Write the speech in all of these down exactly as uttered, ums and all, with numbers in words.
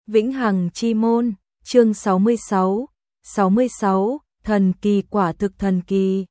Vĩnh Hằng Chi Môn, chương sáu mươi sáu, sáu mươi sáu, thần kỳ quả thực thần kỳ.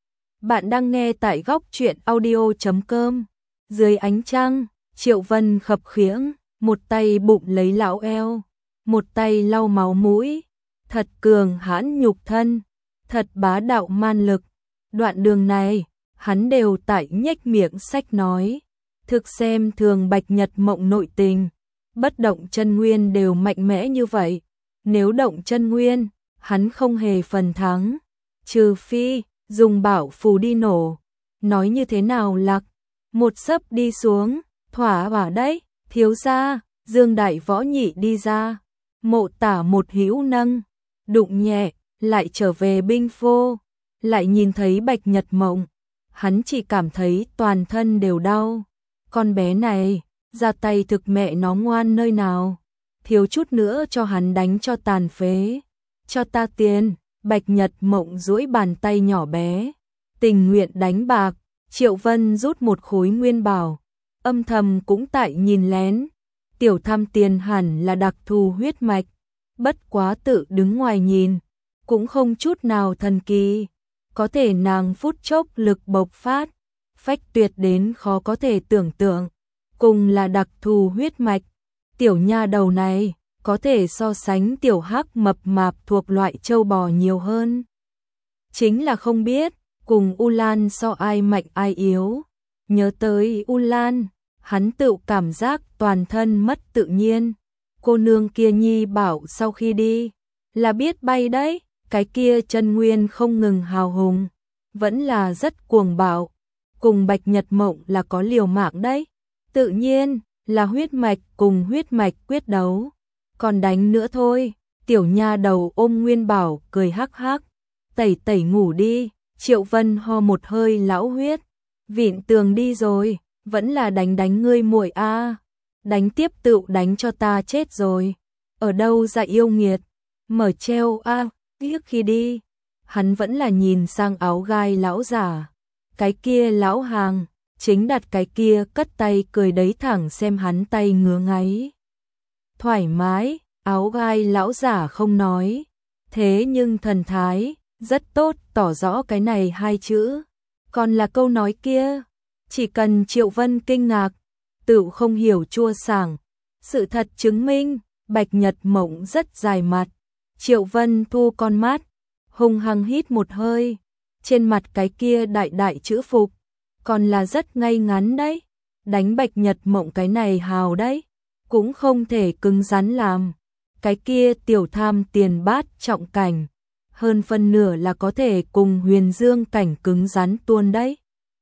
Bạn đang nghe tại góc truyện audio chấm com. Dưới ánh trăng, Triệu Vân khập khiễng, một tay bụng lấy lão eo, một tay lau máu mũi, thật cường hãn nhục thân, thật bá đạo man lực. Đoạn đường này, hắn đều tại nhếch miệng sách nói, thực xem thường Bạch Nhật Mộng nội tình, bất động chân nguyên đều mạnh mẽ như vậy, nếu động chân nguyên, hắn không hề phần thắng, trừ phi dùng bảo phù đi nổ. Nói như thế nào lạc, một sấp đi xuống, thỏa hỏa đấy, thiếu gia. Dương Đại Võ Nhị đi ra, Mộ Tả một hữu nâng, đụng nhẹ, lại trở về binh phô, lại nhìn thấy Bạch Nhật Mộng, hắn chỉ cảm thấy toàn thân đều đau. Con bé này, ra tay thực mẹ nó ngoan nơi nào, thiếu chút nữa cho hắn đánh cho tàn phế. Cho ta tiền. Bạch Nhật Mộng duỗi bàn tay nhỏ bé, tình nguyện đánh bạc. Triệu Vân rút một khối nguyên bảo, âm thầm cũng tại nhìn lén. Tiểu tham tiền hẳn là đặc thù huyết mạch, bất quá tự đứng ngoài nhìn, cũng không chút nào thần kỳ. Có thể nàng phút chốc lực bộc phát, phách tuyệt đến khó có thể tưởng tượng, cùng là đặc thù huyết mạch. Tiểu nha đầu này có thể so sánh tiểu hắc mập mạp thuộc loại châu bò nhiều hơn. Chính là không biết, cùng U Lan so ai mạnh ai yếu. Nhớ tới U Lan, hắn tự cảm giác toàn thân mất tự nhiên. Cô nương kia nhi bảo sau khi đi, là biết bay đấy, cái kia chân nguyên không ngừng hào hùng, vẫn là rất cuồng bạo. Cùng Bạch Nhật Mộng là có liều mạng đấy, tự nhiên là huyết mạch cùng huyết mạch quyết đấu. Còn đánh nữa thôi. Tiểu nha đầu ôm nguyên bảo cười hắc hắc, tẩy tẩy ngủ đi. Triệu Vân ho một hơi lão huyết, vịn tường đi rồi, vẫn là đánh đánh ngươi muội a, đánh tiếp tự đánh cho ta chết rồi. Ở đâu ra yêu nghiệt, mở treo a, tiếc khi đi. Hắn vẫn là nhìn sang áo gai lão giả, cái kia lão hàng, chính đặt cái kia cất tay cười đấy thẳng xem hắn tay ngứa ngáy. Thoải mái, áo gai lão giả không nói, thế nhưng thần thái rất tốt, tỏ rõ cái này hai chữ. Còn là câu nói kia, chỉ cần Triệu Vân kinh ngạc, tự không hiểu chua sảng. Sự thật chứng minh, Bạch Nhật Mộng rất dài mặt. Triệu Vân thu con mắt, hung hăng hít một hơi, trên mặt cái kia đại đại chữ phục, còn là rất ngay ngắn đấy. Đánh Bạch Nhật Mộng cái này hào đấy, cũng không thể cứng rắn làm. Cái kia tiểu tham tiền bát trọng cảnh, hơn phân nửa là có thể cùng huyền dương cảnh cứng rắn tuôn đấy.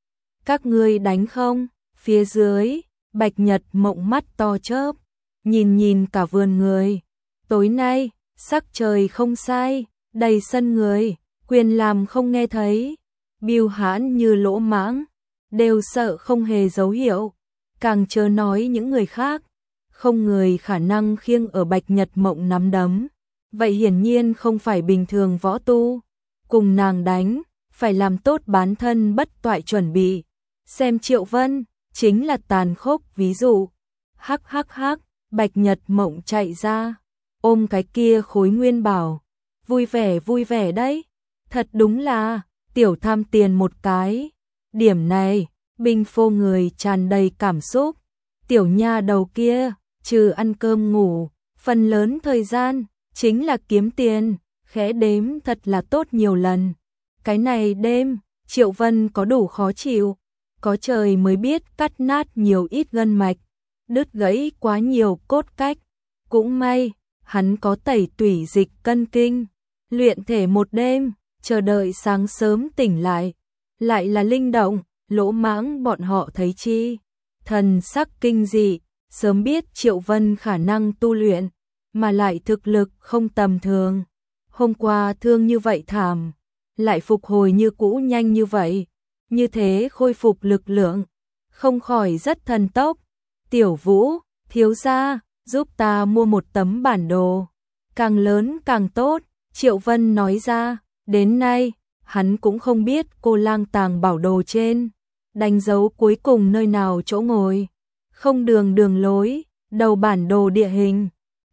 Các ngươi đánh không? Phía dưới, Bạch Nhật Mộng mắt to chớp, nhìn nhìn cả vườn người. Tối nay, sắc trời không sai, đầy sân người, quyền làm không nghe thấy, biêu hãn như lỗ mãng, đều sợ không hề dấu hiệu, càng chớ nói những người khác. Không người khả năng khiêng ở Bạch Nhật Mộng nắm đấm, vậy hiển nhiên không phải bình thường võ tu. Cùng nàng đánh, phải làm tốt bán thân bất toại chuẩn bị. Xem Triệu Vân, chính là tàn khốc ví dụ. Hắc hắc hắc, Bạch Nhật Mộng chạy ra, ôm cái kia khối nguyên bảo, vui vẻ vui vẻ đấy. Thật đúng là, tiểu tham tiền một cái. Điểm này, binh phô người tràn đầy cảm xúc. Tiểu nha đầu kia, trừ ăn cơm ngủ, phần lớn thời gian chính là kiếm tiền, khẽ đếm thật là tốt nhiều lần. Cái này đêm, Triệu Vân có đủ khó chịu, có trời mới biết cắt nát nhiều ít gân mạch, đứt gãy quá nhiều cốt cách. Cũng may, hắn có tẩy tủy dịch cân kinh, luyện thể một đêm, chờ đợi sáng sớm tỉnh lại. Lại là linh động, lỗ mãng bọn họ thấy chi, thần sắc kinh dị, sớm biết Triệu Vân khả năng tu luyện, mà lại thực lực không tầm thường. Hôm qua thương như vậy thảm, lại phục hồi như cũ nhanh như vậy, như thế khôi phục lực lượng, không khỏi rất thần tốc. Tiểu Vũ, thiếu gia, giúp ta mua một tấm bản đồ, càng lớn càng tốt. Triệu Vân nói ra, đến nay, hắn cũng không biết cô lang tàng bảo đồ trên, đánh dấu cuối cùng nơi nào chỗ ngồi. Không đường đường lối, đầu bản đồ địa hình,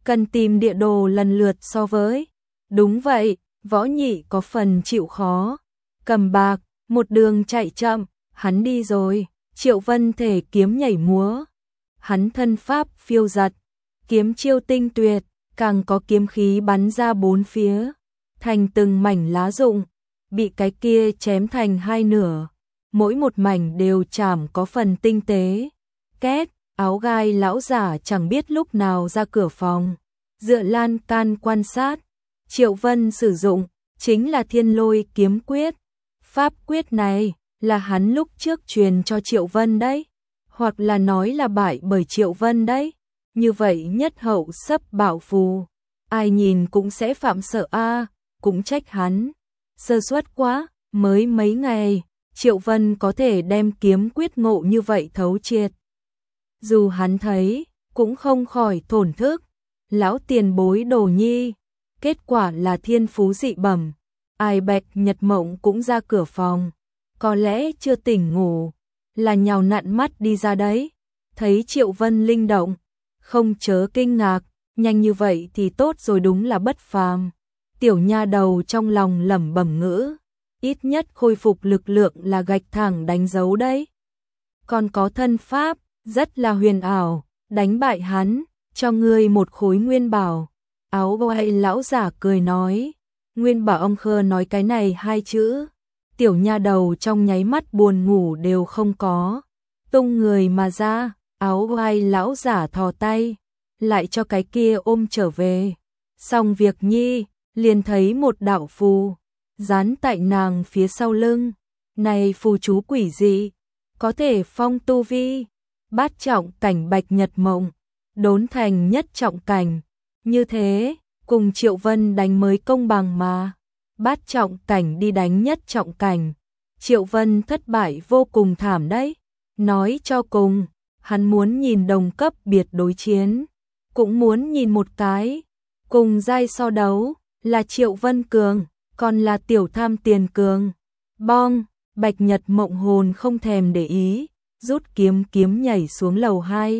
cần tìm địa đồ lần lượt so với. Đúng vậy, Võ Nhị có phần chịu khó. Cầm bạc, một đường chạy chậm, hắn đi rồi. Triệu Vân thể kiếm nhảy múa. Hắn thân pháp phiêu giật, kiếm chiêu tinh tuyệt, càng có kiếm khí bắn ra bốn phía, thành từng mảnh lá rụng, bị cái kia chém thành hai nửa. Mỗi một mảnh đều chảm có phần tinh tế. Két, áo gai lão giả chẳng biết lúc nào ra cửa phòng, dựa lan can quan sát. Triệu Vân sử dụng chính là Thiên Lôi kiếm quyết. Pháp quyết này là hắn lúc trước truyền cho Triệu Vân đấy, hoặc là nói là bại bởi Triệu Vân đấy. Như vậy nhất hậu sấp bảo phù, ai nhìn cũng sẽ phạm sợ a, cũng trách hắn sơ suất quá, mới mấy ngày, Triệu Vân có thể đem kiếm quyết ngộ như vậy thấu triệt. Dù hắn thấy, cũng không khỏi thổn thức, lão tiền bối Đồ Nhi, kết quả là thiên phú dị bẩm. Ai Bạch Nhật Mộng cũng ra cửa phòng, có lẽ chưa tỉnh ngủ, là nhào nặn mắt đi ra đấy, thấy Triệu Vân linh động, không chớ kinh ngạc, nhanh như vậy thì tốt rồi, đúng là bất phàm. Tiểu nha đầu trong lòng lẩm bẩm ngữ, ít nhất khôi phục lực lượng là gạch thẳng đánh dấu đấy. Còn có thân pháp, rất là huyền ảo, đánh bại hắn, cho ngươi một khối nguyên bảo. Áo gai lão giả cười nói, nguyên bảo. Ông Khơ nói cái này hai chữ, tiểu nha đầu trong nháy mắt buồn ngủ đều không có, tung người mà ra. Áo gai lão giả thò tay, lại cho cái kia ôm trở về. Xong việc nhi, liền thấy một đạo phù dán tại nàng phía sau lưng. Này phù chú quỷ dị, có thể phong tu vi bát trọng cảnh Bạch Nhật Mộng đốn thành nhất trọng cảnh. Như thế, cùng Triệu Vân đánh mới công bằng mà. Bát trọng cảnh đi đánh nhất trọng cảnh, Triệu Vân thất bại vô cùng thảm đấy. Nói cho cùng, hắn muốn nhìn đồng cấp biệt đối chiến, cũng muốn nhìn một cái cùng giai so đấu, là Triệu Vân cường, còn là tiểu tham tiền cường. Bong, Bạch Nhật Mộng hồn không thèm để ý, rút kiếm kiếm nhảy xuống lầu hai.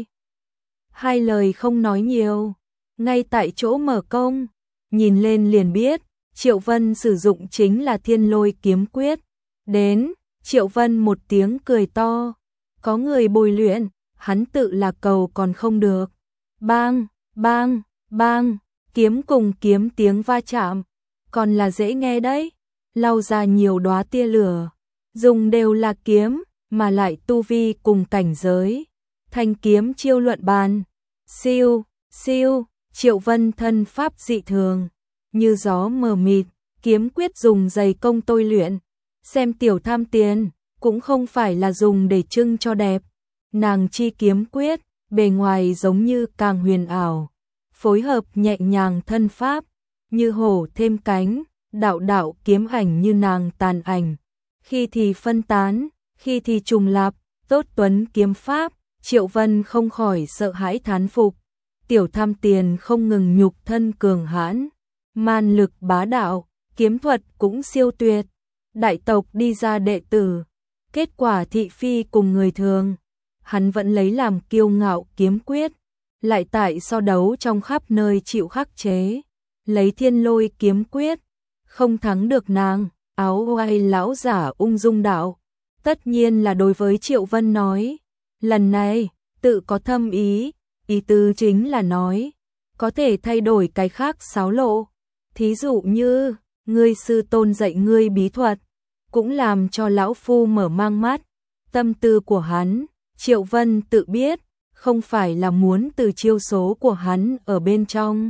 Hai lời không nói nhiều, ngay tại chỗ mở công, nhìn lên liền biết, Triệu Vân sử dụng chính là Thiên Lôi kiếm quyết. Đến, Triệu Vân một tiếng cười to, có người bồi luyện, hắn tự là cầu còn không được. Bang, bang, bang, kiếm cùng kiếm tiếng va chạm, còn là dễ nghe đấy, lau ra nhiều đóa tia lửa, dùng đều là kiếm, mà lại tu vi cùng cảnh giới. Thanh kiếm chiêu luận bàn, siêu, siêu, Triệu Vân thân pháp dị thường, như gió mờ mịt, kiếm quyết dùng dày công tôi luyện, xem tiểu tham tiền, cũng không phải là dùng để trưng cho đẹp. Nàng chi kiếm quyết, bề ngoài giống như càng huyền ảo, phối hợp nhẹ nhàng thân pháp, như hổ thêm cánh, đạo đạo kiếm ảnh như nàng tàn ảnh, khi thì phân tán, khi thì trùng lặp, tốt tuấn kiếm pháp. Triệu Vân không khỏi sợ hãi thán phục, tiểu tham tiền không ngừng nhục thân cường hãn, man lực bá đạo, kiếm thuật cũng siêu tuyệt, đại tộc đi ra đệ tử, kết quả thị phi cùng người thường, hắn vẫn lấy làm kiêu ngạo kiếm quyết, lại tại so đấu trong khắp nơi chịu khắc chế, lấy Thiên Lôi kiếm quyết, không thắng được nàng. Áo gai lão giả ung dung đạo, tất nhiên là đối với Triệu Vân nói, lần này tự có thâm ý, ý tứ chính là nói, có thể thay đổi cái khác xáo lộ, thí dụ như, ngươi sư tôn dạy ngươi bí thuật, cũng làm cho lão phu mở mang mắt. Tâm tư của hắn, Triệu Vân tự biết, không phải là muốn từ chiêu số của hắn ở bên trong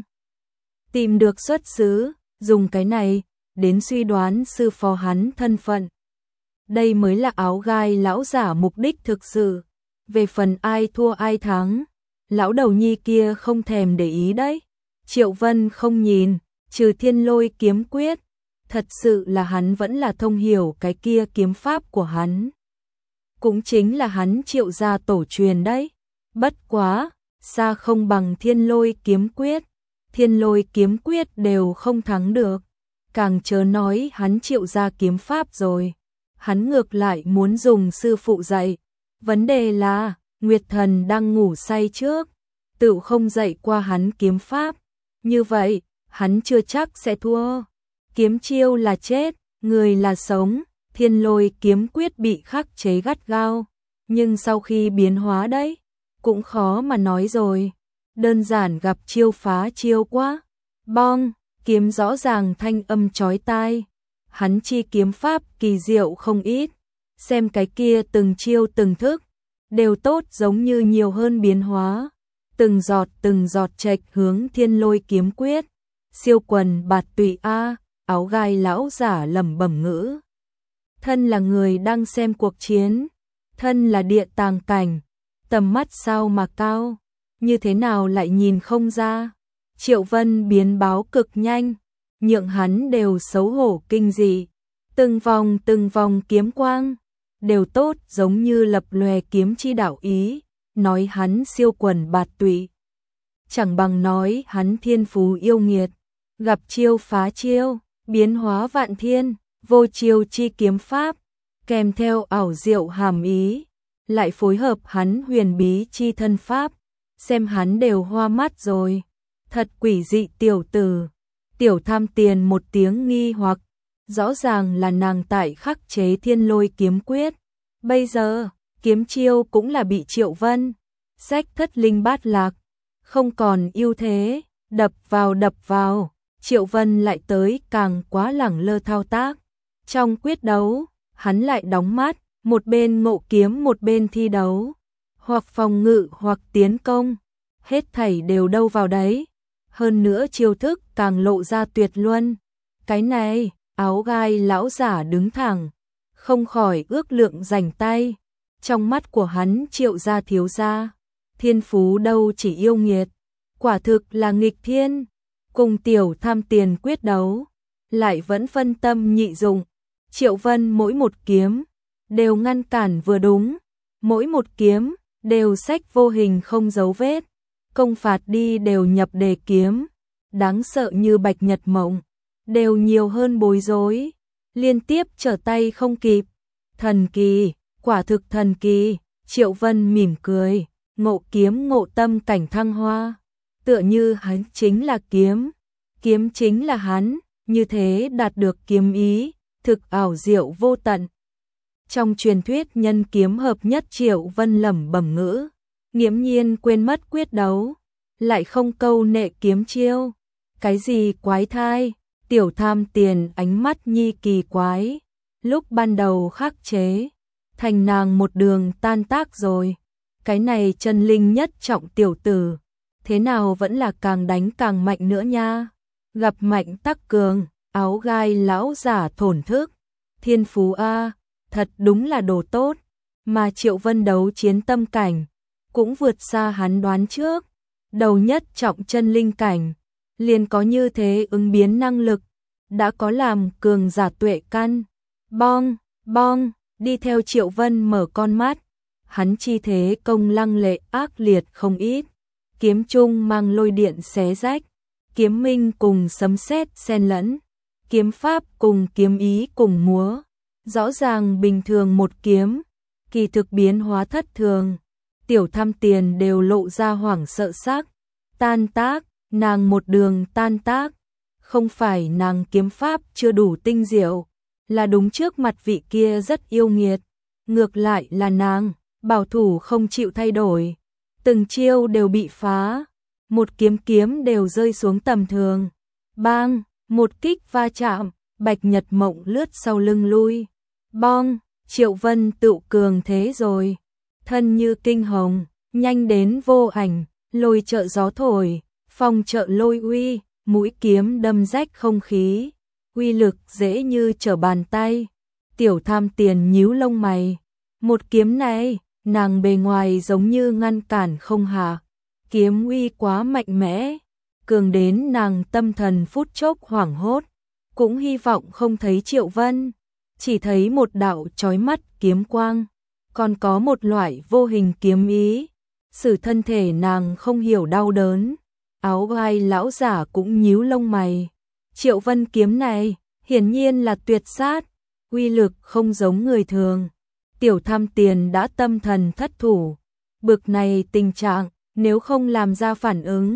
tìm được xuất xứ, dùng cái này đến suy đoán sư phó hắn thân phận. Đây mới là áo gai lão giả mục đích thực sự. Về phần ai thua ai thắng, lão đầu nhi kia không thèm để ý đấy. Triệu Vân không nhìn, trừ Thiên Lôi kiếm quyết, thật sự là hắn vẫn là thông hiểu cái kia kiếm pháp của hắn. Cũng chính là hắn Triệu gia tổ truyền đấy. Bất quá, xa không bằng Thiên Lôi kiếm quyết. Thiên Lôi kiếm quyết đều không thắng được, càng chớ nói hắn Triệu gia kiếm pháp rồi. Hắn ngược lại muốn dùng sư phụ dạy. Vấn đề là, Nguyệt Thần đang ngủ say trước, tự không dạy qua hắn kiếm pháp, Như vậy, hắn chưa chắc sẽ thua. Kiếm chiêu là chết, người là sống, Thiên Lôi kiếm quyết bị khắc chế gắt gao, nhưng sau khi biến hóa đấy, cũng khó mà nói rồi. Đơn giản gặp chiêu phá chiêu quá. Bong, kiếm rõ ràng thanh âm chói tai. Hắn chi kiếm pháp kỳ diệu không ít. Xem cái kia từng chiêu từng thức, đều tốt giống như nhiều hơn biến hóa. Từng giọt từng giọt chệch hướng Thiên Lôi kiếm quyết. Siêu quần bạt tụy a, áo gai lão giả lẩm bẩm ngữ. Thân là người đang xem cuộc chiến, thân là địa tàng cảnh, tầm mắt sao mà cao, như thế nào lại nhìn không ra. Triệu Vân biến báo cực nhanh, nhượng hắn đều xấu hổ kinh dị. Từng vòng từng vòng kiếm quang, đều tốt giống như lập lòe kiếm chi đạo ý, nói hắn siêu quần bạt tụy. Chẳng bằng nói hắn thiên phú yêu nghiệt, gặp chiêu phá chiêu, biến hóa vạn thiên, vô chiêu chi kiếm pháp, kèm theo ảo diệu hàm ý, lại phối hợp hắn huyền bí chi thân pháp, xem hắn đều hoa mắt rồi. Thật quỷ dị tiểu tử. Tiểu Tham Tiền một tiếng nghi hoặc, rõ ràng là nàng tại khắc chế Thiên Lôi kiếm quyết. Bây giờ, kiếm chiêu cũng là bị Triệu Vân sách thất linh bát lạc, không còn ưu thế, đập vào đập vào. Triệu Vân lại tới càng quá lẳng lơ thao tác. Trong quyết đấu, hắn lại đóng mắt, một bên ngộ kiếm một bên thi đấu, hoặc phòng ngự hoặc tiến công, hết thảy đều đâu vào đấy. Hơn nữa chiêu thức càng lộ ra tuyệt luân. Cái này, áo gai lão giả đứng thẳng, không khỏi ước lượng rảnh tay. Trong mắt của hắn Triệu gia thiếu gia, thiên phú đâu chỉ yêu nghiệt, quả thực là nghịch thiên. Cùng Tiểu Tham Tiền quyết đấu, lại vẫn phân tâm nhị dụng. Triệu Vân mỗi một kiếm đều ngăn cản vừa đúng, mỗi một kiếm đều sách vô hình không dấu vết, công phạt đi đều nhập đề kiếm, đáng sợ như bạch nhật mộng, đều nhiều hơn bối rối, liên tiếp trở tay không kịp. Thần kỳ, quả thực thần kỳ. Triệu Vân mỉm cười, ngộ kiếm ngộ tâm cảnh thăng hoa, tựa như hắn chính là kiếm, kiếm chính là hắn, như thế đạt được kiếm ý, thực ảo diệu vô tận. Trong truyền thuyết nhân kiếm hợp nhất, Triệu Vân lẩm bẩm ngữ, nghiễm nhiên quên mất quyết đấu, lại không câu nệ kiếm chiêu. Cái gì quái thai? Tiểu Tham Tiền ánh mắt nhi kỳ quái, lúc ban đầu khắc chế, thành nàng một đường tan tác rồi. Cái này chân linh nhất trọng tiểu tử, thế nào vẫn là càng đánh càng mạnh nữa nha. Gặp mạnh tắc cường, áo gai lão giả thổn thức. Thiên phú a, thật đúng là đồ tốt, mà Triệu Vân đấu chiến tâm cảnh, cũng vượt xa hắn đoán trước. Đầu nhất trọng chân linh cảnh, liền có như thế ứng biến năng lực, đã có làm cường giả tuệ căn. Bong, bong, đi theo Triệu Vân mở con mắt, hắn chi thế công lăng lệ ác liệt không ít, kiếm trung mang lôi điện xé rách, kiếm minh cùng sấm sét xen lẫn, kiếm pháp cùng kiếm ý cùng múa, rõ ràng bình thường một kiếm, kỳ thực biến hóa thất thường. Tiểu Tham Tiền đều lộ ra hoảng sợ sắc, tan tác, nàng một đường tan tác, không phải nàng kiếm pháp chưa đủ tinh diệu, là đúng trước mặt vị kia rất yêu nghiệt, ngược lại là nàng bảo thủ không chịu thay đổi, từng chiêu đều bị phá, một kiếm kiếm đều rơi xuống tầm thường. Bang, một kích va chạm, bạch nhật mộng lướt sau lưng lui. Bong, Triệu Vân tự cường thế rồi, thân như kinh hồng, nhanh đến vô ảnh, lôi trợ gió thổi, phong trợ lôi uy, mũi kiếm đâm rách không khí, uy lực dễ như trở bàn tay. Tiểu Tham Tiền nhíu lông mày, một kiếm này, nàng bề ngoài giống như ngăn cản không hạ, kiếm uy quá mạnh mẽ, cường đến nàng tâm thần phút chốc hoảng hốt, cũng hy vọng không thấy Triệu Vân, chỉ thấy một đạo chói mắt kiếm quang, còn có một loại vô hình kiếm ý, sử thân thể nàng không hiểu đau đớn. Áo gai lão giả cũng nhíu lông mày, Triệu Vân kiếm này hiển nhiên là tuyệt sát, uy lực không giống người thường. Tiểu Tham Tiền đã tâm thần thất thủ, bực này tình trạng, nếu không làm ra phản ứng,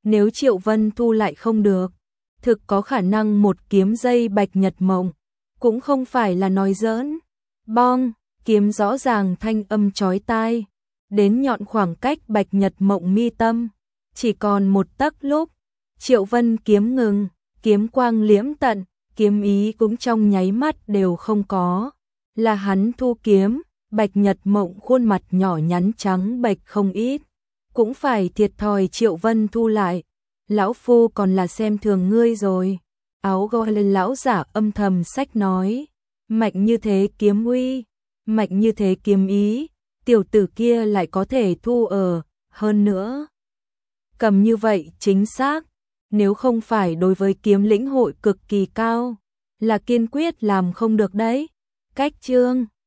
Nếu Triệu Vân Thu lại không được, thực có khả năng một kiếm dây Bạch Nhật Mộng, cũng không phải là nói giỡn. Bong, kiếm rõ ràng thanh âm chói tai, đến nhọn khoảng cách Bạch Nhật Mộng mi tâm, chỉ còn một tấc lúc, Triệu Vân kiếm ngừng, kiếm quang liễm tận, kiếm ý cũng trong nháy mắt đều không có. Là hắn thu kiếm, Bạch Nhật Mộng khuôn mặt nhỏ nhắn trắng bệch không ít, cũng phải thiệt thòi Triệu Vân Thu lại. Lão phu còn là xem thường ngươi rồi. Áo gọi lên lão giả âm thầm sách nói, mạnh như thế kiếm uy, mạnh như thế kiếm ý, tiểu tử kia lại có thể thu ở, hơn nữa. Cầm như vậy chính xác, nếu không phải đối với kiếm lĩnh hội cực kỳ cao, là kiên quyết làm không được đấy. Cách chương